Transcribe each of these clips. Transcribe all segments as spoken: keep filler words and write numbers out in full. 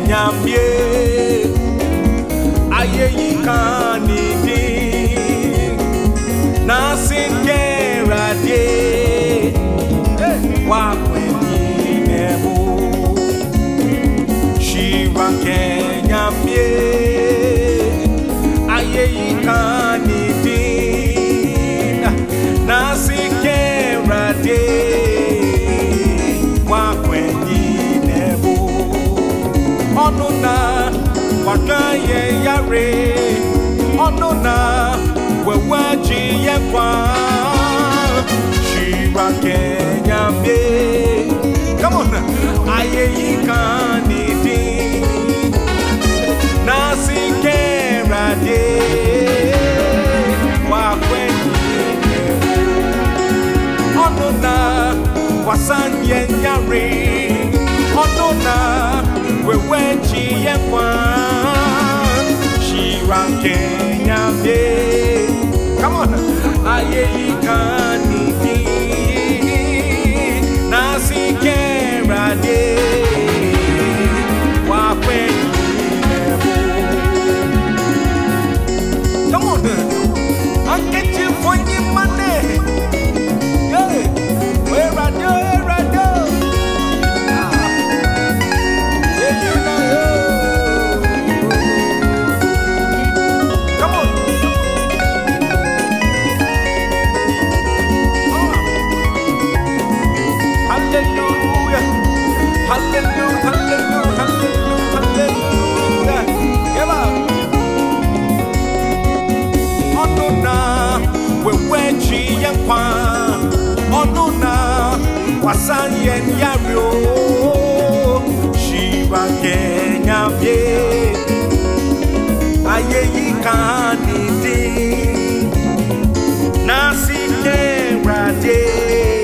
nyambie aye yikanidi na singera de wa kweni nebo shiva nyambie aye yikanidi na singera de wa kweni nebo onuna wakaye yare onuna wewaji yekwa shiva nyambie. Come on, aye yikanidi na singera de wa kweni onuna wasanye yare onuna wewaji yekwa shiva nyambie. Come on, aye yikanidi na singera de wa kweni nebo. Come on, I'll get you for your money. Yeah, where I do, where I do. Ah, yeah, you know. Come on. Hallelujah, hallelujah, hallelujah, hallelujah, hallelujah. Come on. Onuna, we wechi yenkwa. Onuna, wasanye nyario. Shiva nyambie, aye yikanidi na singera de.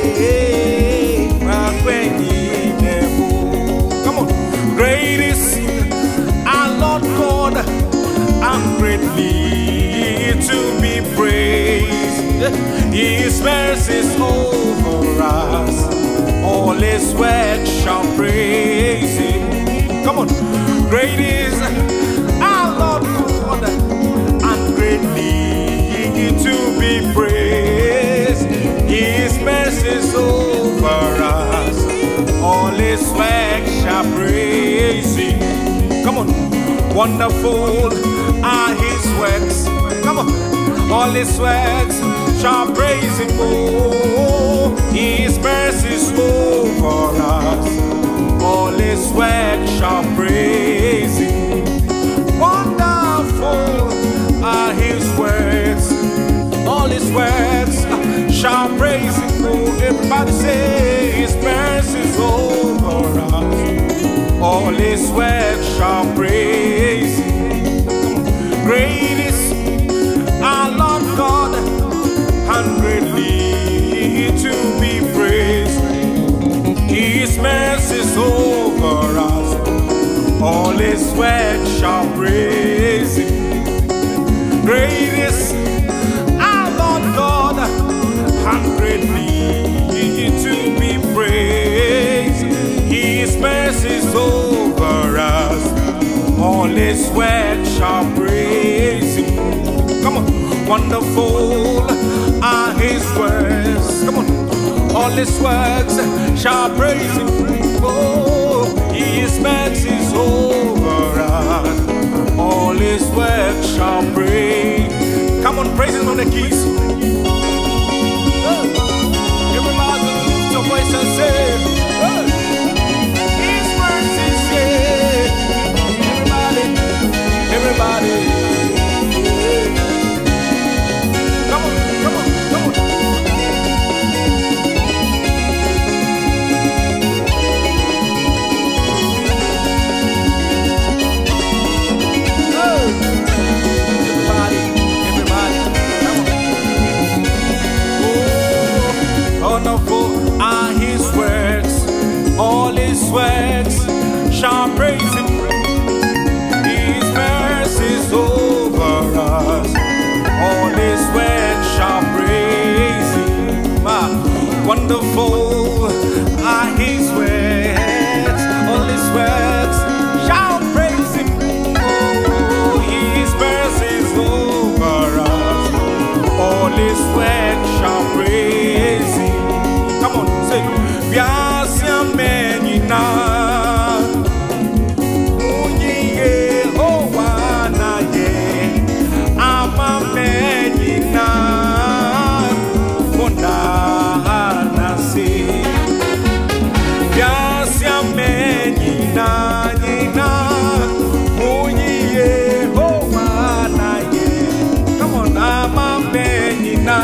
Come on, great is our Lord God, and greatly to be praised. His mercies over us, all His works shall praise Him. Come on, great is our Lord God, and greatly to be praised. His mercies over us, all His works shall praise Him. Come on, wonderful are His works. Come on, all His works shall praise Him. Oh, His mercies over us, all His works shall praise Him. Wonderful are His works, all His works shall praise Him. Oh, everybody say His mercies over us, all His works shall praise Him. Great is our Lord God, and greatly to be praised. His mercies over us, all His works shall praise Him. Great is our Lord God, and greatly to be praised. His mercies over us, all His works shall praise Him. Come on, wonderful are His works. Come on, all His works shall praise Him. Oh, His mercies over us, all His works shall praise. Come on, praise Him on the keys. Everybody lift your voice and say, oh, His mercies, yeah. Everybody, everybody, yeah. Come on, come on, come on. Oh, everybody, everybody, come on. Oh, wonderful are His works, all His works shall praise Him. His mercies over us, all His works shall praise Him. Ah, wonderful are His works, all His works shall praise Him. Biasia menina Munyi Yehowa na ye Ama menina Mona nasi Biasia menina Nina Munyi Yehowa na ye Come on, ama menina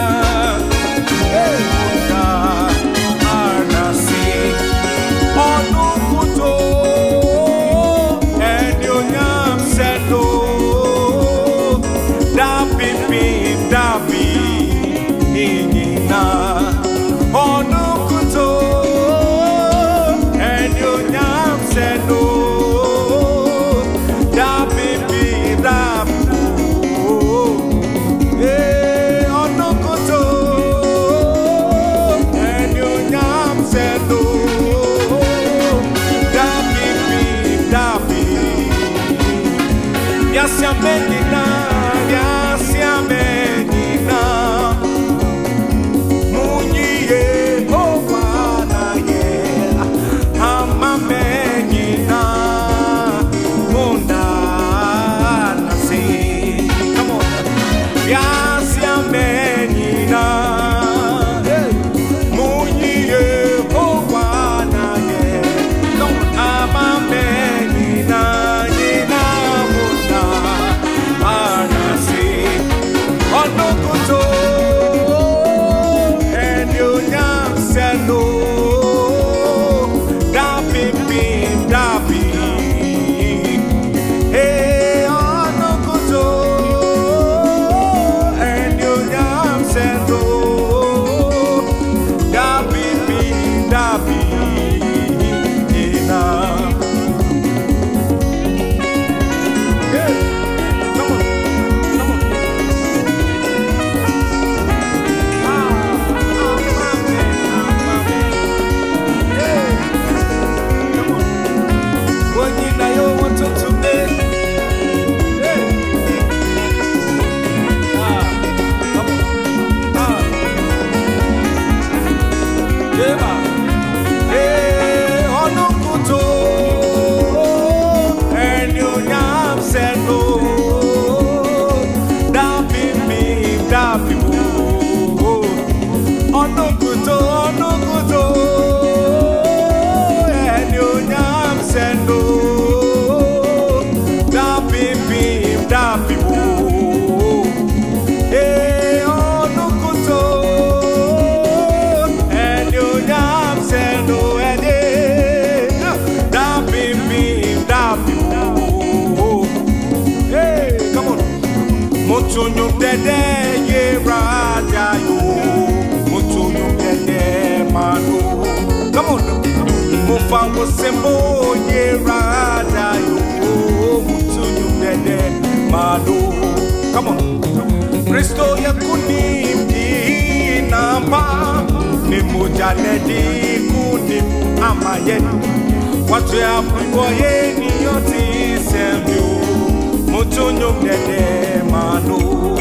Yasia menina, yasia menina, Munyi Yehowa na ye, ama menina, mona nasi. Come on, yasia menina, Munyi Yehowa na ye, ama menina. Mutunyu dede ye raja yo, mutunyu dede mano. Come on, mufa musembo ye raja yo, mutunyu dede mano. Come on, Kristo ya kunim di namba, ni mujane di kunim amayen. Watu ya mwigo ye ni yoti semyo. Mutunyu dede mano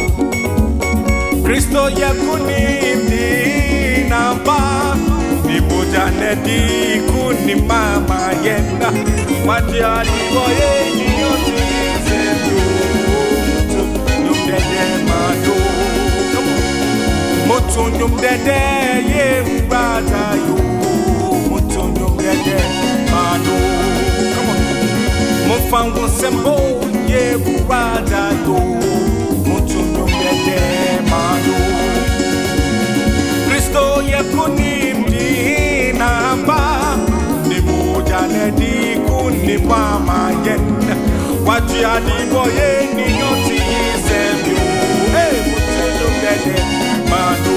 Kristo yakunim di namba Nibujane di kuni mama yenda Wajali boye niyoti seyo Mutunyu dede mano Mutunyu dede ye mbata yo Mutunyu dede mano Mufangu sembo ye burada yo Mutunyu dede mano Kristo ye kunim di namba Ni mujane di kuni mama yenda Wajia di boye ni yoti semyo Hey, Mutunyu dede mano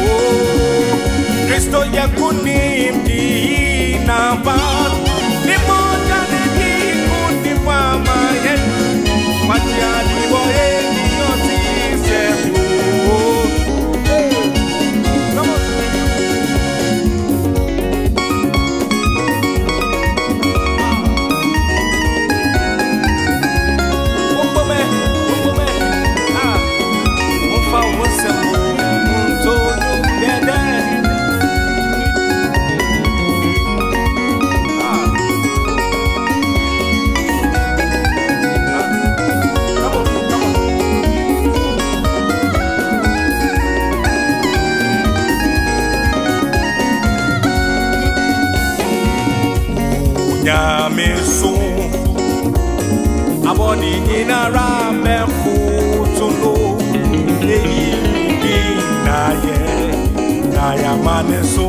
Kristo ye kunim di namba Ni mujane di kuni mama yenda Wajia di boye ni yoti semyo Come on. nyame so abodi nyinara mefutuno eyi bi na ye na ya mane so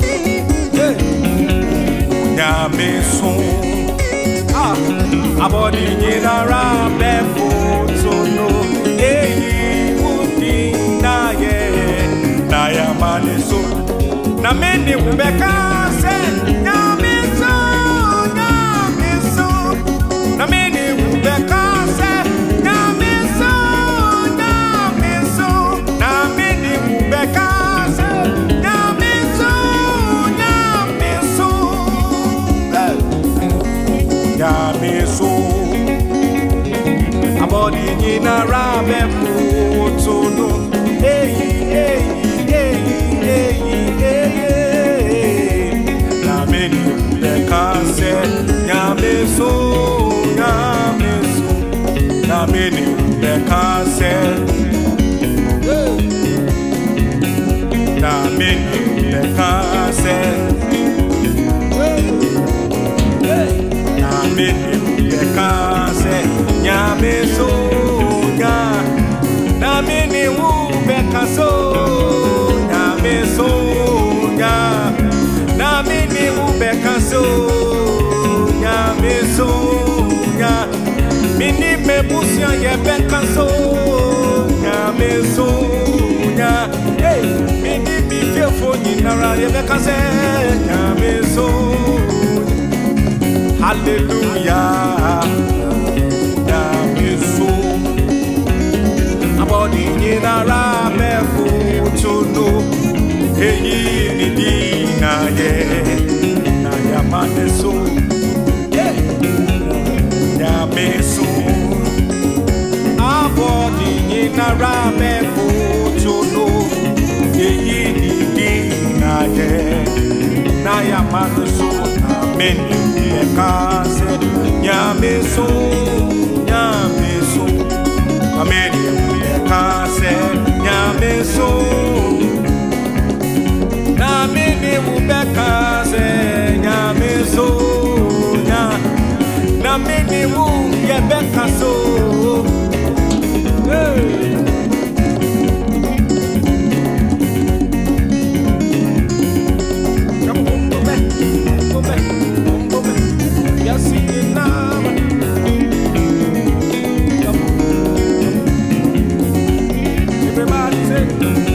nyame so ah abodi nyinara mefutuno eyi bi na ye na ya mane so na meni ubeka se nyame so nyame so na meni ubeka se nyame so nyame so na meni ubeka se nyame so nyame so nyame so abodi nyinara be futuno eyi eyi nyame so nyame so na meni bekase na meni bekase na meni bekase nyame so na meni wu bekaso nyame so na meni wu bekaso nyame so nya mini me busia ye bekaso nyame so nya hey mini mi fefo ni nara ye bekase nyame so hallelujah nyame so abodi ni nara me futuno hey ni di na ye na ya mane so nyame so abodi nyinara me futuno eyi ni na ye na ya mane so amen ekase nyame so nyame so amen ekase nyame so na mini ubekase nyame so na mini wu ye bekaso everybody say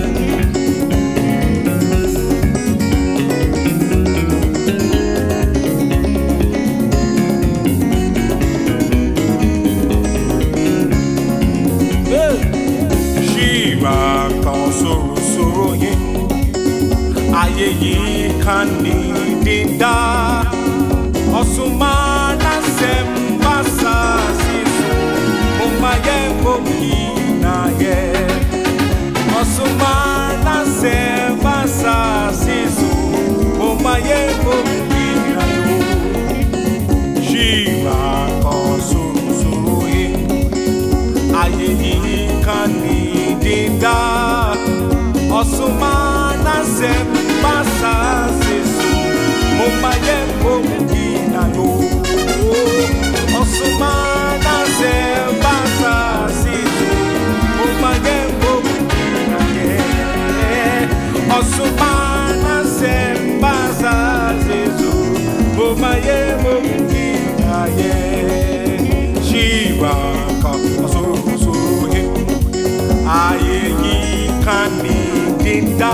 ayeyi kani dinda osumana sembasa sisu umaye mokina ye osumana sembasa sisu umaye mokina yo shiva kosusuye ayeyi kani dinda osumana sembasa sisu umaye mokina yo osumana sembasa sisu umaye mokina ye osumana sembasa sisu umaye mokina ye shiva kosusuye ayeyi kani dinda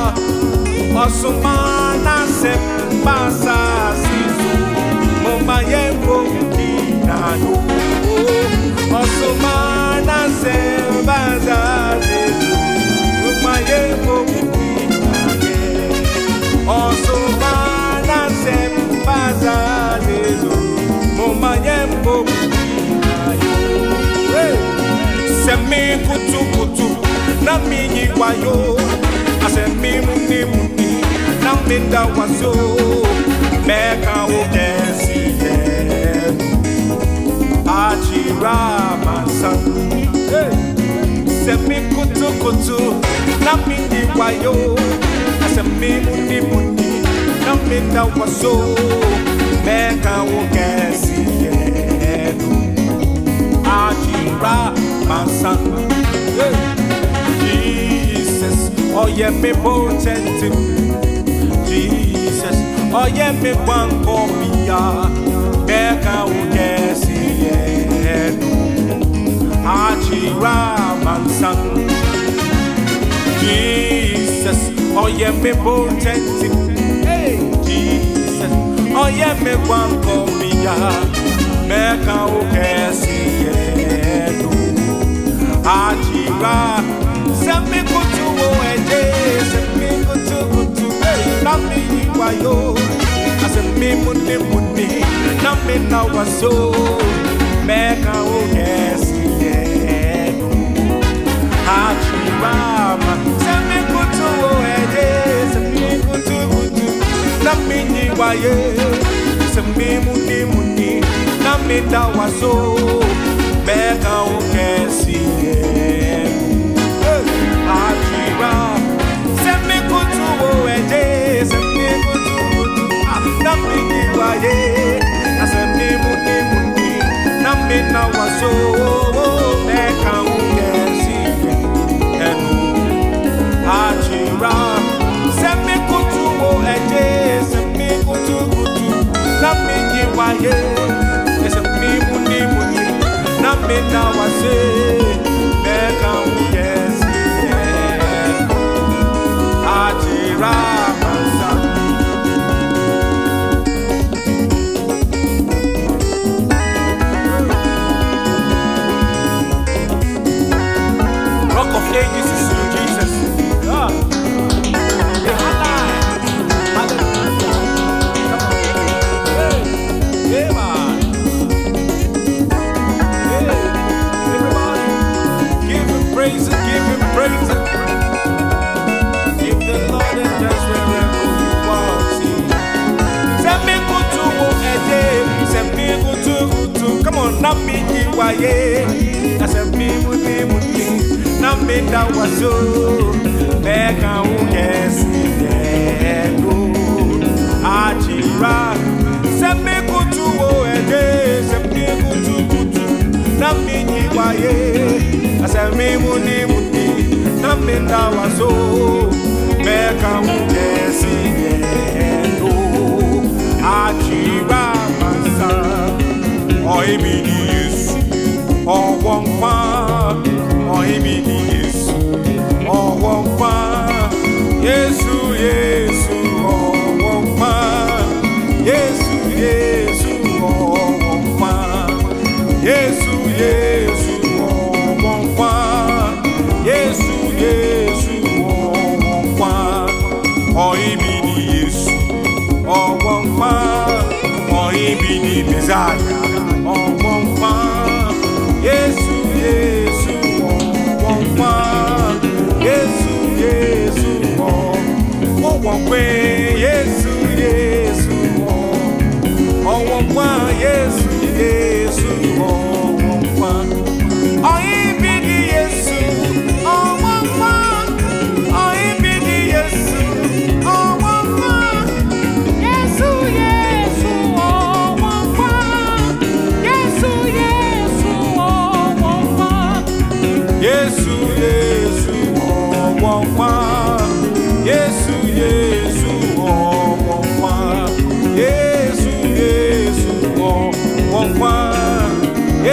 osumana sembasa sisu umaye mokina yo osumana sembasa sisu umaye mokina ye osumana sembasa sisu umaye mokina yo semi kutu kutu na minyi wayo asemi muni muni na minda wazo meka ukesi ye achira masan semi kutu kutu na minyi wayo asemi muni muni na minda wazo Meka ukesi yedu Achira Mansan Jesus Oh yeah me potent Jesus Oh yeah me banko biya Meka ukesi yedu Achira Mansan Jesus Oh yeah me potent Hey Jesus Oh yeah me banko biya Meka ukesi yedu Achira Semi kutu o eje Semi kutu kutu Nami iwayo Asemi muni muni Nami na waso Meka ukesi yedu Achira Semi kutu o eje Semi kutu kutu Nami iwayo Asemi muni muni Nami na waso Meka ukesi yedu Achira Semi kutu o eje Semi kutu kutu Nami iwaye Asemi muni muni Nami na waso Meka ukesi yedu Achira Semi kutu o eje Semi kutu kutu Nami iwaye Asemi muni muni Nami na waso Meka ukesi Achira Mansan Rock of Ages is you, Jesus. Ah. Hey, hallelujah. Hey, hey, man. Hey, everybody, give him praise, give him praise. Give the Lord and just wherever you want. Send me go to Oede, send me go to to. Come on, not me Iwaye. Send me muni muni, not me Dawaso. Meka ukesi yedu Achira. Send me go to Oede, send me go to to. Not me Iwaye. Send me muni muni, not me Dawaso. Meka ukesi yedu Achira Mansan Oi mi di Yesu Ọwọ́ npa Oi mi di Yesu Ọwọ́ npa Yesu Yesu ọwọ́ npa Yesu Yesu ọwọ́ npa Yesu Yesu ọwọ́ npa Yesu Yesu ọwọ́ npa Oi mi di Yesu ọwọ́ npa Oi mi di Messiah ọwọ́ npa Yesu Yesu ọwọ́ npa Yesu Yesu ọwọ́ npe Yesu Yesu ọwọ́ npa Yesu Yesu ọwọ́ npa Oi mi di Yesu ọwọ́ npa Oi mi di Yesu ọwọ́ npa Yesu Yesu ọwọ́ npa Yesu Yesu ọwọ́ npa Yesu Yesu ọwọ́ npa Yesu Yesu ọwọ́ npa Yesu Yesu ọwọ́ npa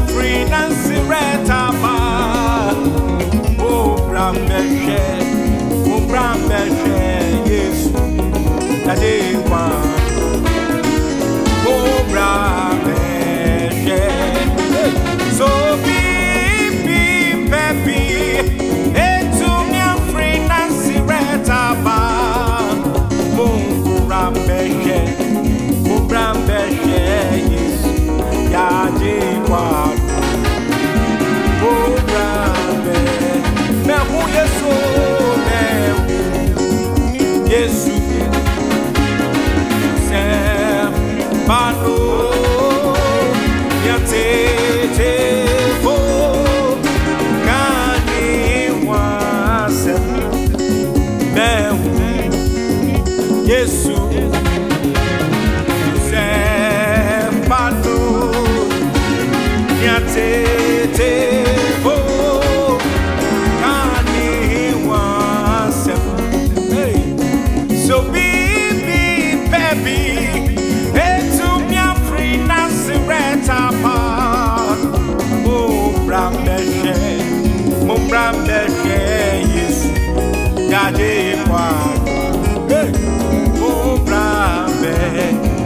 free Nancy Retaba. Oh, Brambeshe, oh, Brambeshe, yes, that day one. Oh, Brambeshe, so be, be, baby, and to me, free Nancy Retaba. Oh, Brambeshe, oh, Brambeshe, yes, Yadi one. Oh, Brambeshe. Who yes, oh, yes, Sam, Bano, Yate, Fo, Gani, was, yes, Sam, Bano, Yate, Fo. So be, be, baby, and to me a free Nancy Retaba. Oh, Brambeshe, oh, Brambeshe, yes, Daddy, one. Oh, Brambe,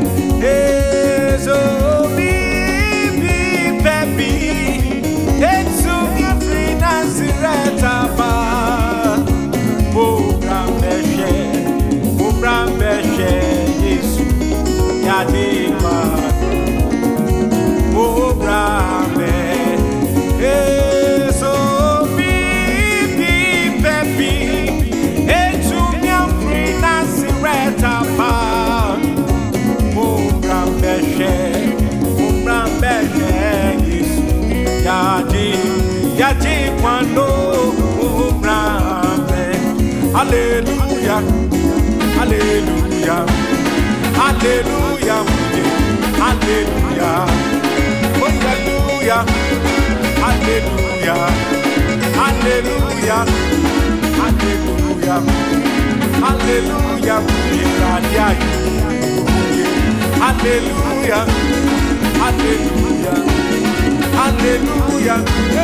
so be, be, baby, and to me a free Nancy Retaba. Oh, Brambeshe. Brambeshe, yes, Yadima. Oh, Brambe, so be, be, baby, and to me, I'm free, Nancy Retaba. Oh, Brambeshe, oh, Brambeshe, yes, Yadim, Yadim, one, oh, Brambe, hallelujah. Hallelujah, hallelujah, hallelujah, hallelujah, hallelujah, hallelujah, hallelujah, hallelujah, hallelujah, hallelujah, hallelujah, hallelujah,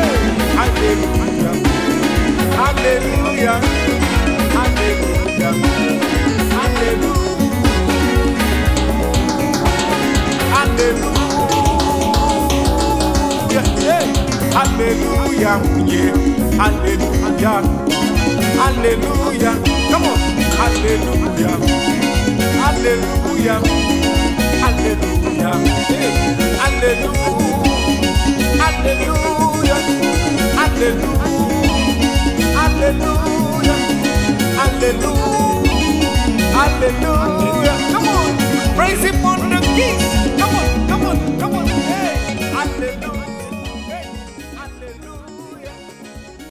hallelujah, hallelujah. Hallelujah, yeah, hallelujah, hallelujah, come on, hallelujah, hallelujah, hallelujah, hey, hallelujah, hallelujah, hallelujah, hallelujah, hallelujah, hallelujah.